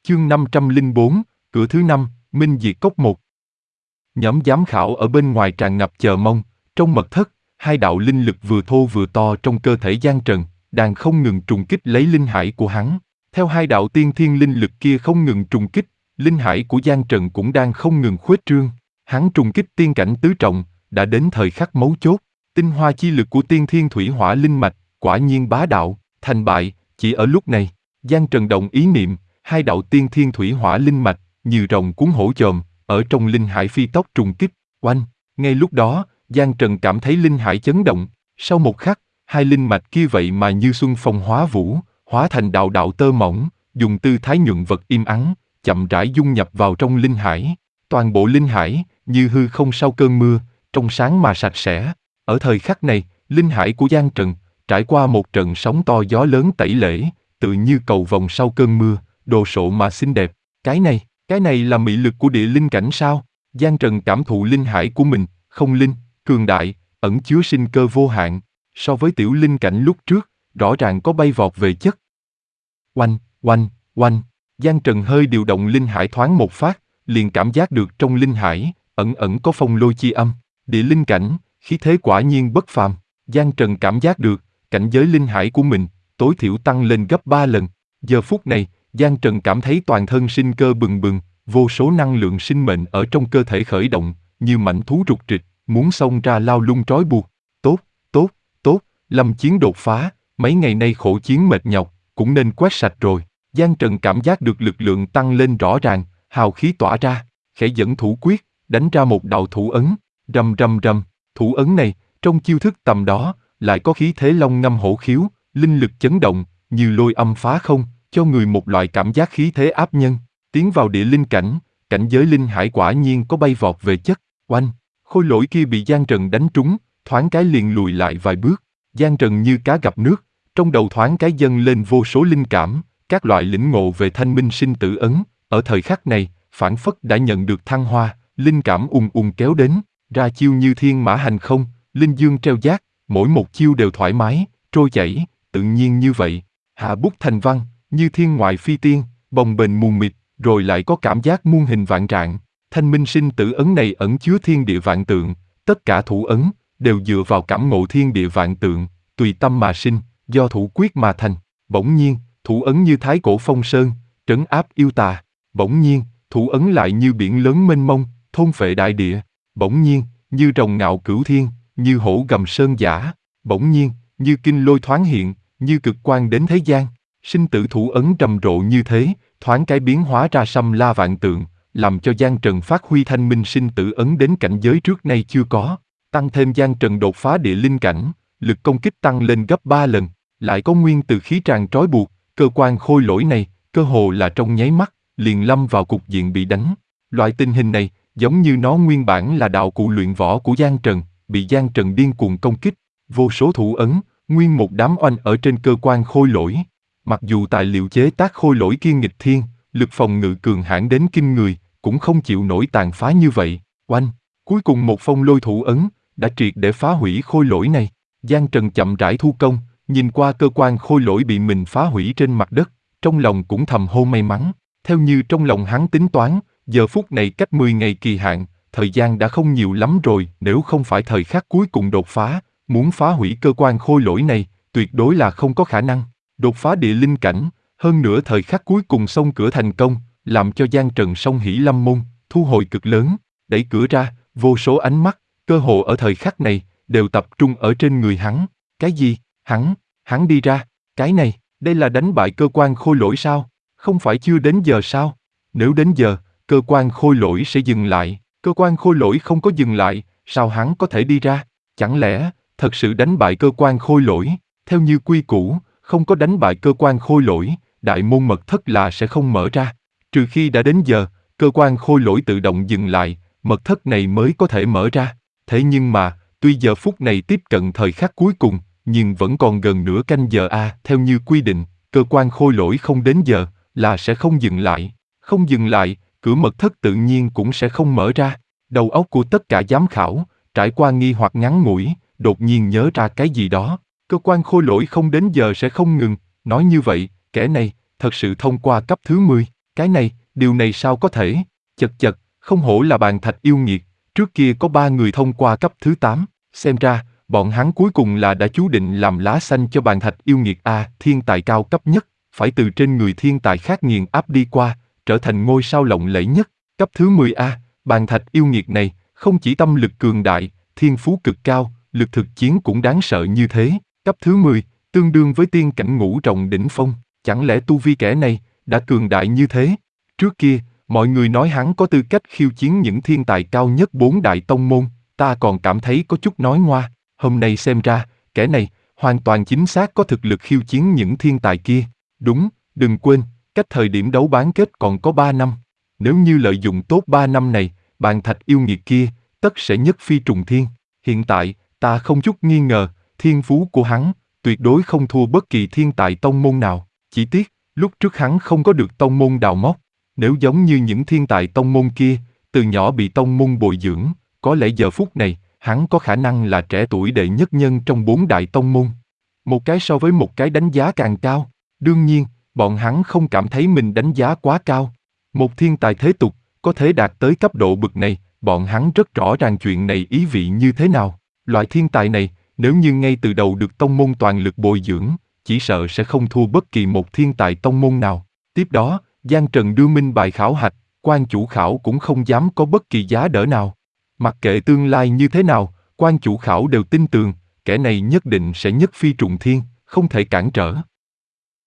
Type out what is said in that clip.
Chương 504, cửa thứ 5, Minh Diệt Cốc 1. Nhóm giám khảo ở bên ngoài tràn ngập chờ mong, trong mật thất, hai đạo linh lực vừa thô vừa to trong cơ thể Giang Trần, đang không ngừng trùng kích lấy linh hải của hắn. Theo hai đạo tiên thiên linh lực kia không ngừng trùng kích, linh hải của Giang Trần cũng đang không ngừng khuếch trương. Hắn trùng kích tiên cảnh tứ trọng, đã đến thời khắc mấu chốt. Tinh hoa chi lực của tiên thiên thủy hỏa linh mạch, quả nhiên bá đạo, thành bại, chỉ ở lúc này. Giang Trần động ý niệm, hai đạo tiên thiên thủy hỏa linh mạch, như rồng cuốn hổ chồm, ở trong linh hải phi tốc trùng kích, oanh. Ngay lúc đó, Giang Trần cảm thấy linh hải chấn động, sau một khắc, hai linh mạch kia vậy mà như xuân phong hóa vũ, hóa thành đạo đạo tơ mỏng, dùng tư thái nhuận vật im ắng, chậm rãi dung nhập vào trong linh hải. Toàn bộ linh hải, như hư không sau cơn mưa, trong sáng mà sạch sẽ. Ở thời khắc này, linh hải của Giang Trần, trải qua một trận sóng to gió lớn tẩy lễ, tự như cầu vồng sau cơn mưa, đồ sộ mà xinh đẹp. Cái này là mị lực của địa linh cảnh sao? Giang Trần cảm thụ linh hải của mình, không linh, cường đại, ẩn chứa sinh cơ vô hạn. So với tiểu linh cảnh lúc trước, rõ ràng có bay vọt về chất. Oanh, oanh, oanh. Giang Trần hơi điều động linh hải thoáng một phát, liền cảm giác được trong linh hải, ẩn ẩn có phong lôi chi âm. Địa linh cảnh, khí thế quả nhiên bất phàm. Giang Trần cảm giác được, cảnh giới linh hải của mình, tối thiểu tăng lên gấp 3 lần. Giờ phút này, Giang Trần cảm thấy toàn thân sinh cơ bừng bừng, vô số năng lượng sinh mệnh ở trong cơ thể khởi động, như mãnh thú rục rịch, muốn xông ra lao lung trói buộc. Tốt, tốt, tốt, lâm chiến đột phá, mấy ngày nay khổ chiến mệt nhọc, cũng nên quét sạch rồi. Giang Trần cảm giác được lực lượng tăng lên rõ ràng, hào khí tỏa ra, khẽ dẫn thủ quyết, đánh ra một đạo thủ ấn, rầm rầm rầm. Thủ ấn này, trong chiêu thức tầm đó, lại có khí thế long ngâm hổ khiếu, linh lực chấn động, như lôi âm phá không, cho người một loại cảm giác khí thế áp nhân. Tiến vào địa linh cảnh, cảnh giới linh hải quả nhiên có bay vọt về chất. Oanh, khôi lỗi kia bị Giang Trần đánh trúng, thoáng cái liền lùi lại vài bước. Giang Trần như cá gặp nước, trong đầu thoáng cái dâng lên vô số linh cảm, các loại lĩnh ngộ về thanh minh sinh tử ấn. Ở thời khắc này, phảng phất đã nhận được thăng hoa, linh cảm ùn ùn kéo đến, ra chiêu như thiên mã hành không, linh dương treo giác, mỗi một chiêu đều thoải mái, trôi chảy, tự nhiên như vậy. Hạ bút thành văn, như thiên ngoại phi tiên, bồng bềnh mù mịt, rồi lại có cảm giác muôn hình vạn trạng. Thanh minh sinh tử ấn này ẩn chứa thiên địa vạn tượng, tất cả thủ ấn đều dựa vào cảm ngộ thiên địa vạn tượng, tùy tâm mà sinh, do thủ quyết mà thành. Bỗng nhiên, thủ ấn như thái cổ phong sơn, trấn áp yêu tà. Bỗng nhiên, thủ ấn lại như biển lớn mênh mông, thôn phệ đại địa. Bỗng nhiên, như rồng ngạo cửu thiên, như hổ gầm sơn giả. Bỗng nhiên, như kinh lôi thoáng hiện, như cực quang đến thế gian. Sinh tử thủ ấn rầm rộ như thế, thoáng cái biến hóa ra xâm la vạn tượng, làm cho Giang Trần phát huy thanh minh sinh tử ấn đến cảnh giới trước nay chưa có. Tăng thêm Giang Trần đột phá địa linh cảnh, lực công kích tăng lên gấp 3 lần, lại có nguyên từ khí tràn trói buộc, cơ quan khôi lỗi này, cơ hồ là trong nháy mắt, liền lâm vào cục diện bị đánh. Loại tình hình này, giống như nó nguyên bản là đạo cụ luyện võ của Giang Trần, bị Giang Trần điên cuồng công kích, vô số thủ ấn, nguyên một đám oanh ở trên cơ quan khôi lỗi. Mặc dù tài liệu chế tác khôi lỗi kia nghịch thiên, lực phòng ngự cường hãn đến kinh người, cũng không chịu nổi tàn phá như vậy. Oanh, cuối cùng một phong lôi thủ ấn, đã triệt để phá hủy khôi lỗi này. Giang Trần chậm rãi thu công, nhìn qua cơ quan khôi lỗi bị mình phá hủy trên mặt đất, trong lòng cũng thầm hô may mắn. Theo như trong lòng hắn tính toán, giờ phút này cách 10 ngày kỳ hạn, thời gian đã không nhiều lắm rồi. Nếu không phải thời khắc cuối cùng đột phá, muốn phá hủy cơ quan khôi lỗi này, tuyệt đối là không có khả năng. Đột phá địa linh cảnh, hơn nữa thời khắc cuối cùng xông cửa thành công, làm cho Giang Trần song hỷ lâm môn, thu hồi cực lớn, đẩy cửa ra, vô số ánh mắt, cơ hồ ở thời khắc này, đều tập trung ở trên người hắn. Cái gì? Hắn đi ra, cái này, đây là đánh bại cơ quan khôi lỗi sao? Không phải chưa đến giờ sao? Nếu đến giờ, cơ quan khôi lỗi sẽ dừng lại, cơ quan khôi lỗi không có dừng lại, sao hắn có thể đi ra? Chẳng lẽ, thật sự đánh bại cơ quan khôi lỗi? Theo như quy củ, không có đánh bại cơ quan khôi lỗi, đại môn mật thất là sẽ không mở ra. Trừ khi đã đến giờ, cơ quan khôi lỗi tự động dừng lại, mật thất này mới có thể mở ra. Thế nhưng mà, tuy giờ phút này tiếp cận thời khắc cuối cùng, nhưng vẫn còn gần nửa canh giờ theo như quy định, cơ quan khôi lỗi không đến giờ, là sẽ không dừng lại. Không dừng lại, cửa mật thất tự nhiên cũng sẽ không mở ra. Đầu óc của tất cả giám khảo, trải qua nghi hoặc ngắn ngủi, đột nhiên nhớ ra cái gì đó. Cơ quan khôi lỗi không đến giờ sẽ không ngừng, nói như vậy, kẻ này, thật sự thông qua cấp thứ 10. Điều này sao có thể? Chật chật, không hổ là bàn thạch yêu nghiệt, trước kia có 3 người thông qua cấp thứ 8, xem ra, bọn hắn cuối cùng là đã chú định làm lá xanh cho bàn thạch yêu nghiệt A, thiên tài cao cấp nhất, phải từ trên người thiên tài khác nghiền áp đi qua, trở thành ngôi sao lộng lẫy nhất, cấp thứ 10A, bàn thạch yêu nghiệt này, không chỉ tâm lực cường đại, thiên phú cực cao, lực thực chiến cũng đáng sợ như thế, cấp thứ 10, tương đương với tiên cảnh ngũ trọng đỉnh phong, chẳng lẽ tu vi kẻ này, đã cường đại như thế? Trước kia, mọi người nói hắn có tư cách khiêu chiến những thiên tài cao nhất 4 đại tông môn, ta còn cảm thấy có chút nói ngoa, hôm nay xem ra, kẻ này, hoàn toàn chính xác có thực lực khiêu chiến những thiên tài kia. Đúng, đừng quên, cách thời điểm đấu bán kết còn có 3 năm. Nếu như lợi dụng tốt 3 năm này, bàn thạch yêu nghiệt kia, tất sẽ nhất phi trùng thiên. Hiện tại, ta không chút nghi ngờ, thiên phú của hắn, tuyệt đối không thua bất kỳ thiên tài tông môn nào. Chỉ tiếc, lúc trước hắn không có được tông môn đào móc. Nếu giống như những thiên tài tông môn kia, từ nhỏ bị tông môn bồi dưỡng, có lẽ giờ phút này, hắn có khả năng là trẻ tuổi đệ nhất nhân trong 4 đại tông môn. Một cái so với một cái đánh giá càng cao. Đương nhiên, bọn hắn không cảm thấy mình đánh giá quá cao. Một thiên tài thế tục, có thể đạt tới cấp độ bậc này, bọn hắn rất rõ ràng chuyện này ý vị như thế nào. Loại thiên tài này, nếu như ngay từ đầu được tông môn toàn lực bồi dưỡng, chỉ sợ sẽ không thua bất kỳ một thiên tài tông môn nào. Tiếp đó, Giang Trần đưa minh bài khảo hạch, quan chủ khảo cũng không dám có bất kỳ giá đỡ nào. Mặc kệ tương lai như thế nào, quan chủ khảo đều tin tưởng, kẻ này nhất định sẽ nhất phi trùng thiên, không thể cản trở.